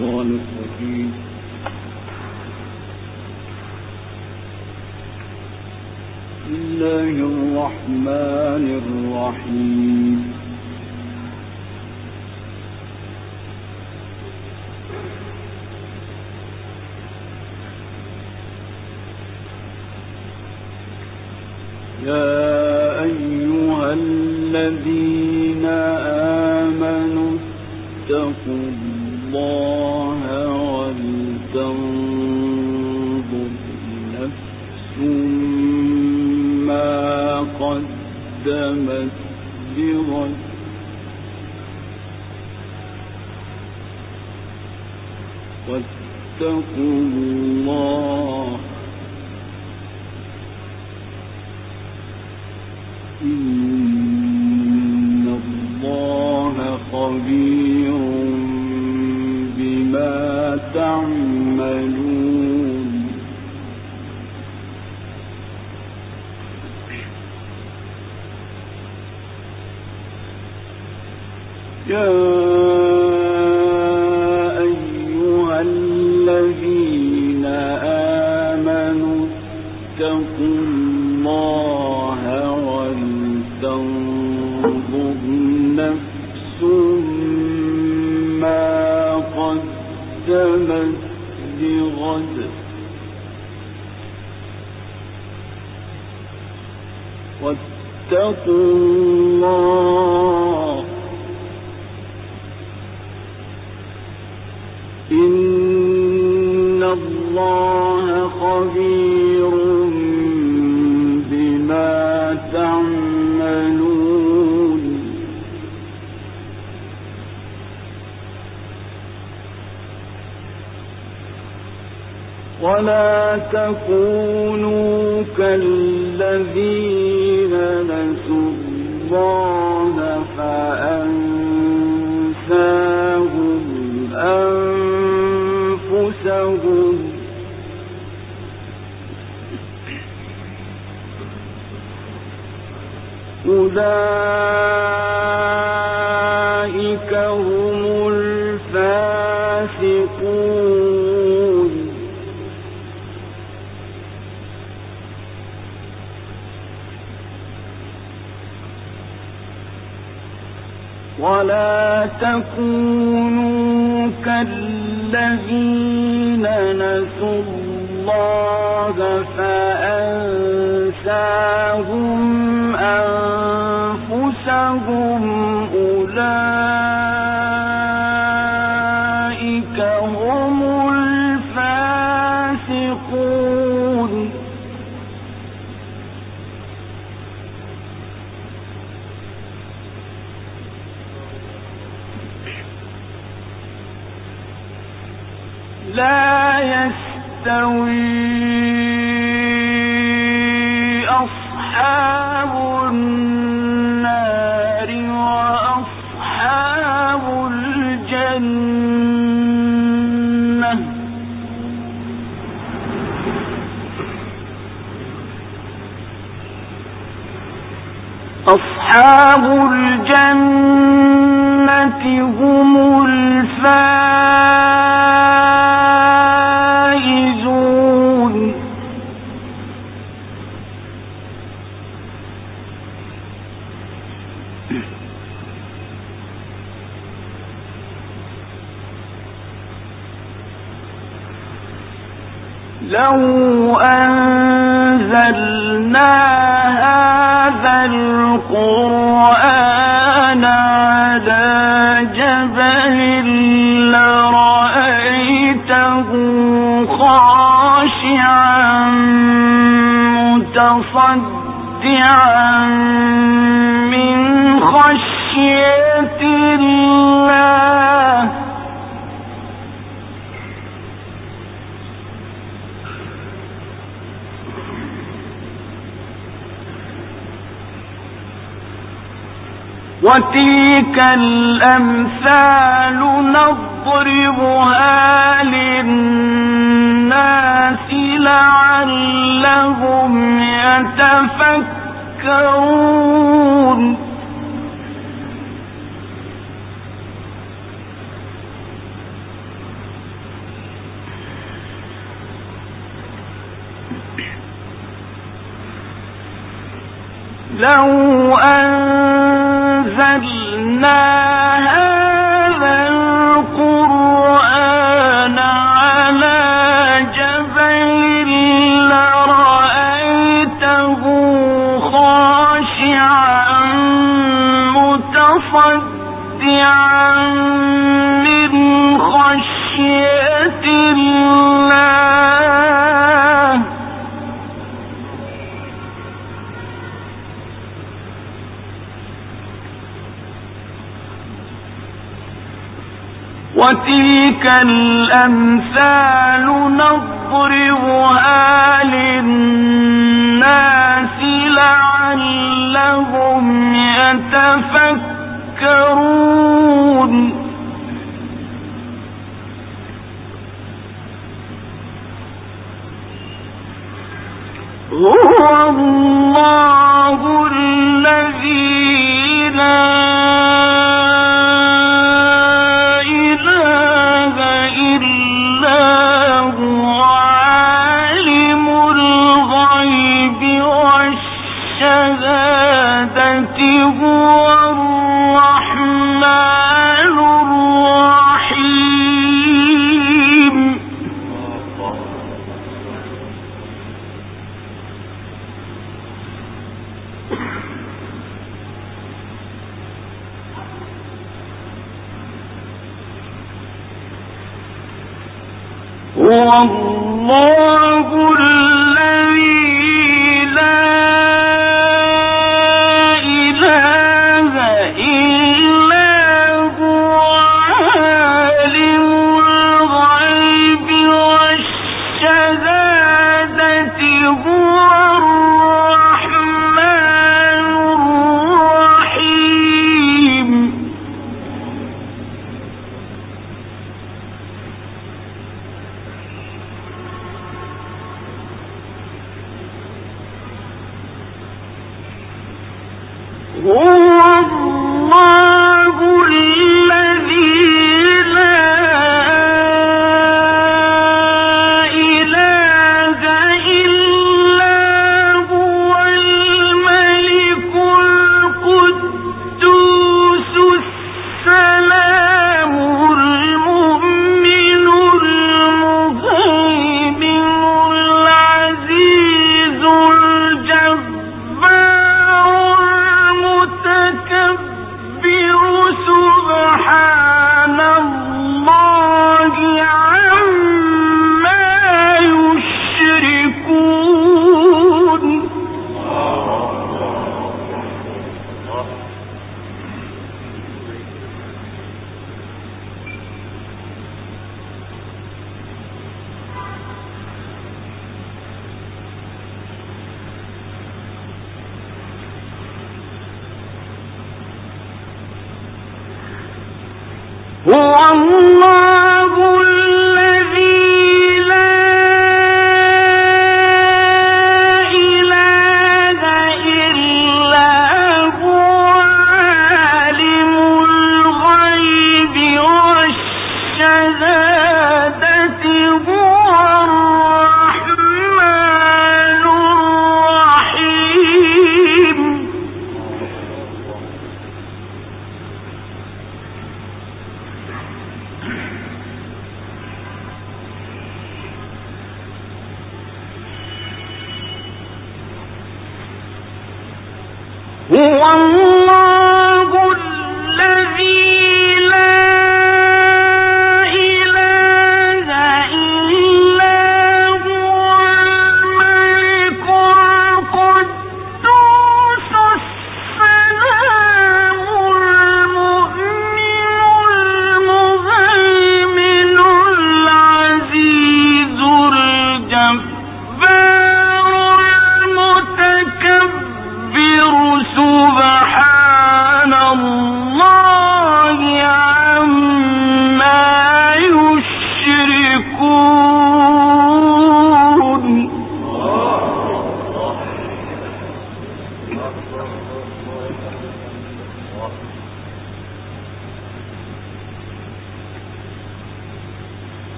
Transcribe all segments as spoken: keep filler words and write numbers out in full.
الشيطان الرجيم. بسم الله الرحمن الرحيم. يا أيها الذين آمنوا اتقوا الله ولتنظر نفس ما قدمت لغد واتقوا الله إن الله خبير بما تعملون. يا أيها الذين آمنوا اتقوا الله ولتنظر نفس ما قدمت لغد واتقوا الله إن الله خبير بما تعملون. ولا تكونوا كالذين نسوا الله فأنساهم أنفسهم أولئك هم الفاسقون. ولا تكونوا كالذين نسوا الله فأنساهم أنفسهم أولئك هم الفاسقون. لا يستوي أصحاب النار وأصحاب الجنة أصحاب الجنة هم الفائزون. لو أنزلنا هذا القرآن على جبل لرأيته خاشعا متصدعا من خشية الله. وتلك الأمثال نضربها للناس لعلهم يتفكرون. لو أنزلنا هذا القرآن على جبل لرأيته خاشعا متصدعا من خشية الله وتلك الأمثال نضربها للناس لعلهم يتفكرون هو الله الذي لا هو الرحمن الرحيم هو الله الذي لا هو الله الذي لا إله إلا هو عالم الغيب والشهادة هو الرحمن الرحيم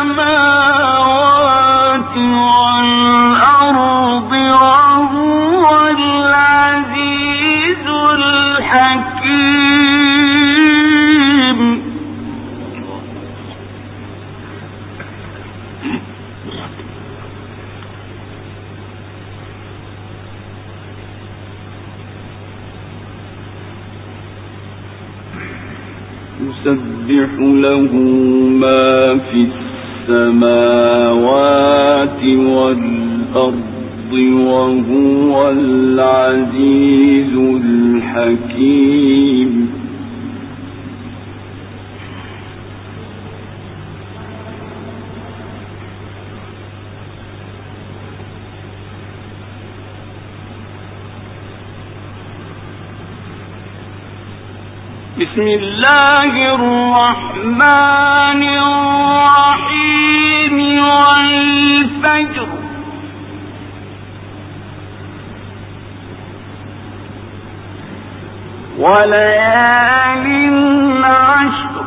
السماوات والأرض وهو العزيز الحكيم. يسبح له ما في السماوات والأرض وهو العزيز الحكيم. بسم الله الرحمن الرحيم. والفجر وليال عشر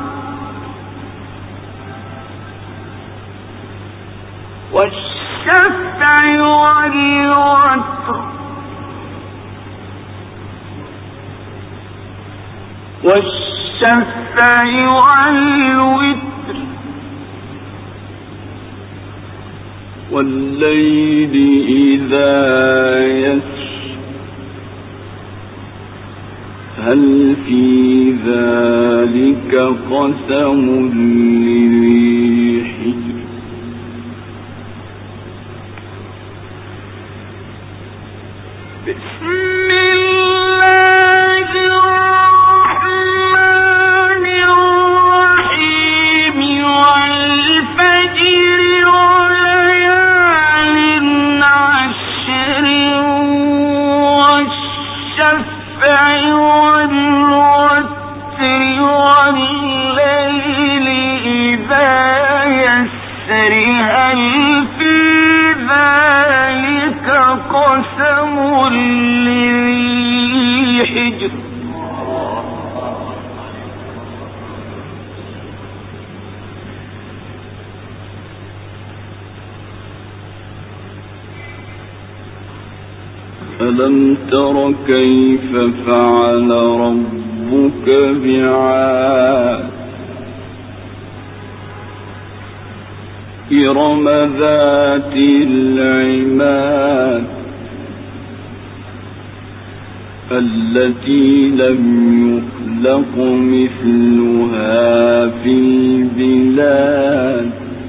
والشفع والوتر والشفع والوتر والليل إذا يسر هل في ذلك قسم لذي حجر. بسم ألم تر كيف فعل ربك بعاد إرم ذات العماد التي لم يخلق مثلها في البلاد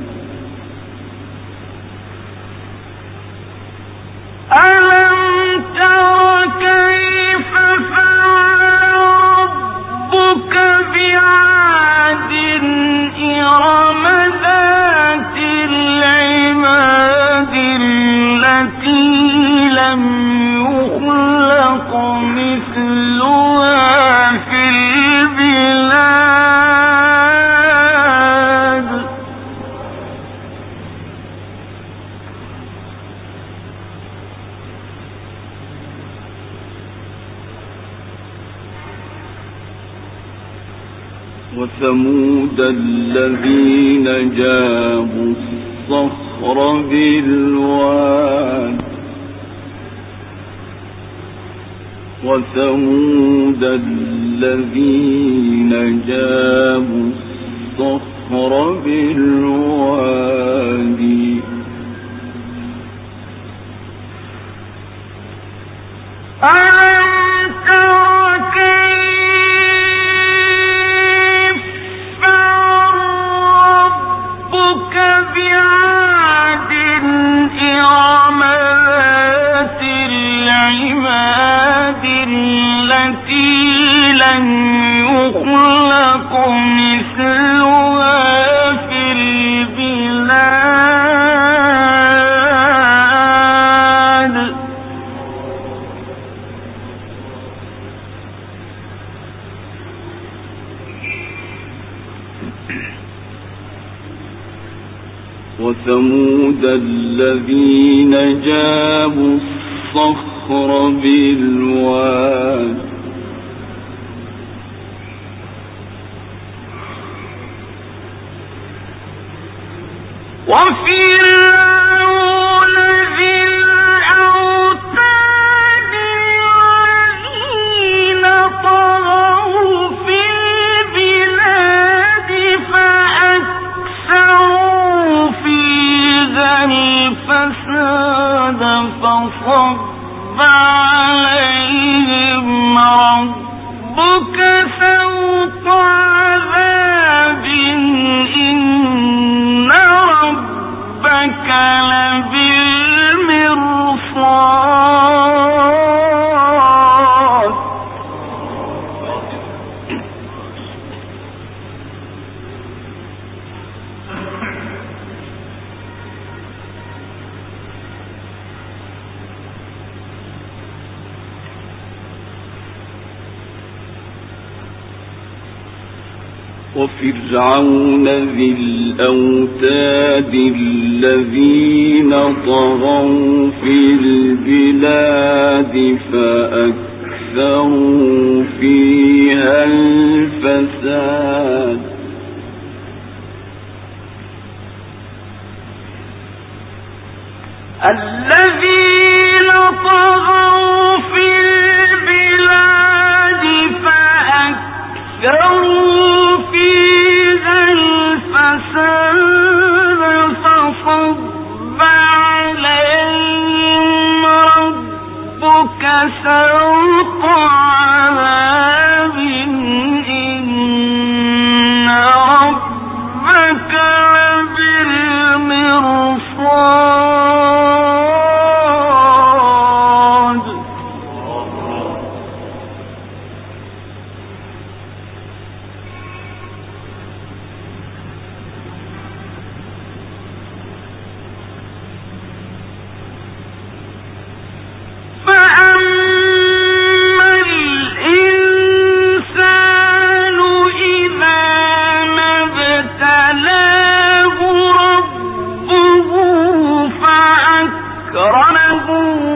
وثمود الذين جابوا الصخر بالواد وثمود الذين جابوا الصخر بالوادي وثمود الذين جابوا الصخر بالواد وفرعون ذي الأوتاد الذين طغوا في البلاد فأكثروا فيها الفساد فصب عليهم ربك سوط عذاب إن ربك لبالمرصاد. وفرعون ذي الأوتاد الذين طغوا في البلاد فأكثروا فيها الفساد الذين طغوا في البلاد فأكثروا فيها الفساد فصب عليهم ربك سوط عذاب إن ربك لبالمرصاد. فأما الإنسان إذا ما ابتلاه ربه فأكرمه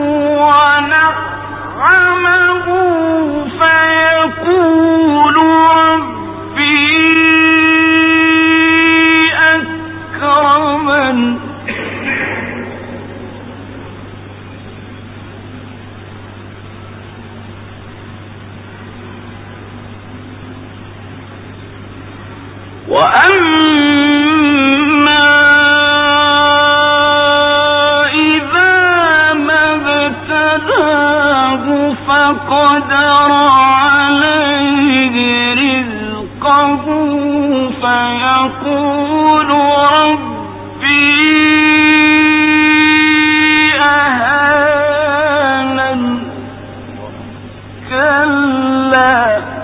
ونعمه فيقول ربي أكرمن وأما إذا ما ابتلاه فقدر عليه رزقه فيقول ربي أهانن كلا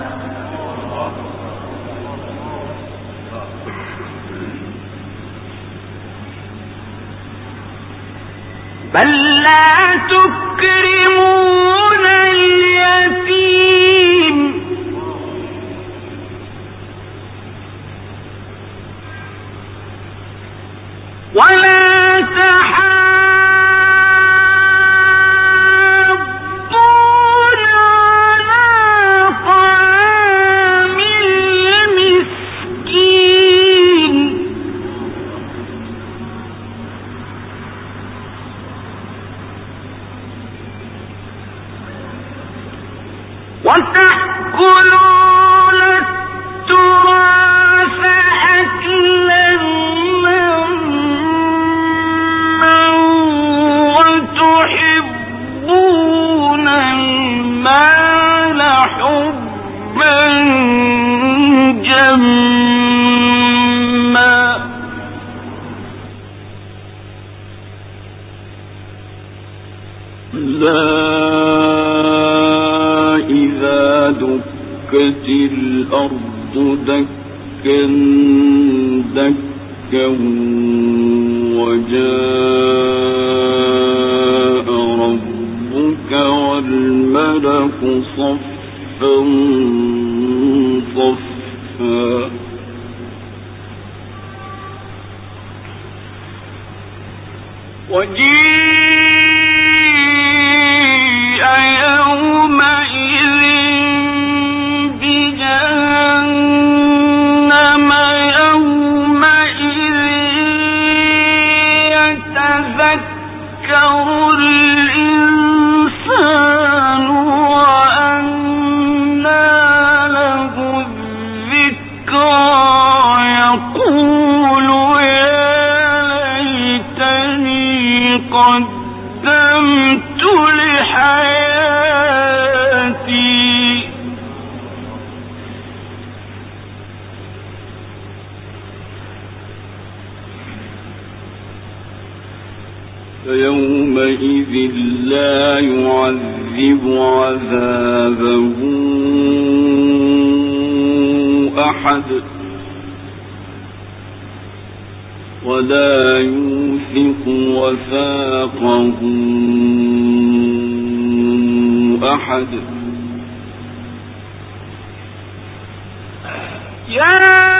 بل لا تكرمون اليتيم ولا تحاضون على طعام المسكين وتأكلون التراث أكلا لما وتحبون المال حبا جما لا إذا دكت الأرض دكا دكا وجاء ربك والملك صفا صفا وجيء يومئذ بجهنم يومئذ قدمت لحياتي فيومئذ لا يعذب عذابه أحد ولا يوثق وثاقه أحد. يا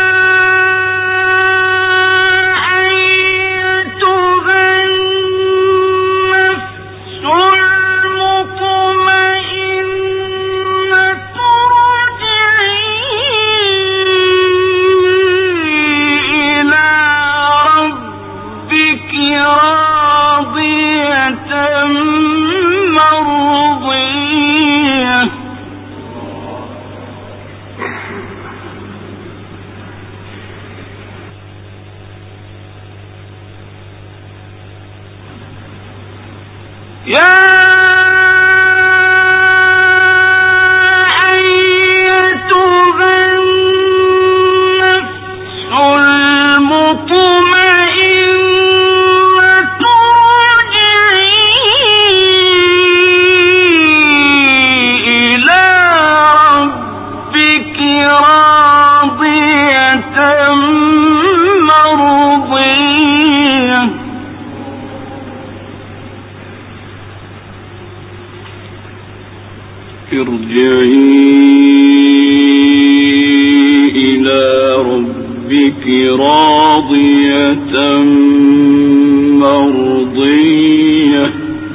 ارجعي إلى ربك راضية مرضية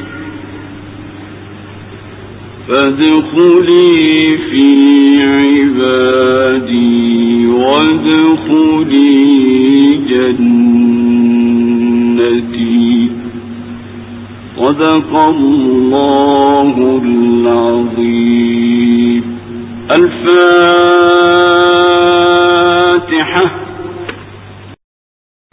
فادخلي في عبادي وادخلي جنتي. صدق الله العظيم. الفاتحة.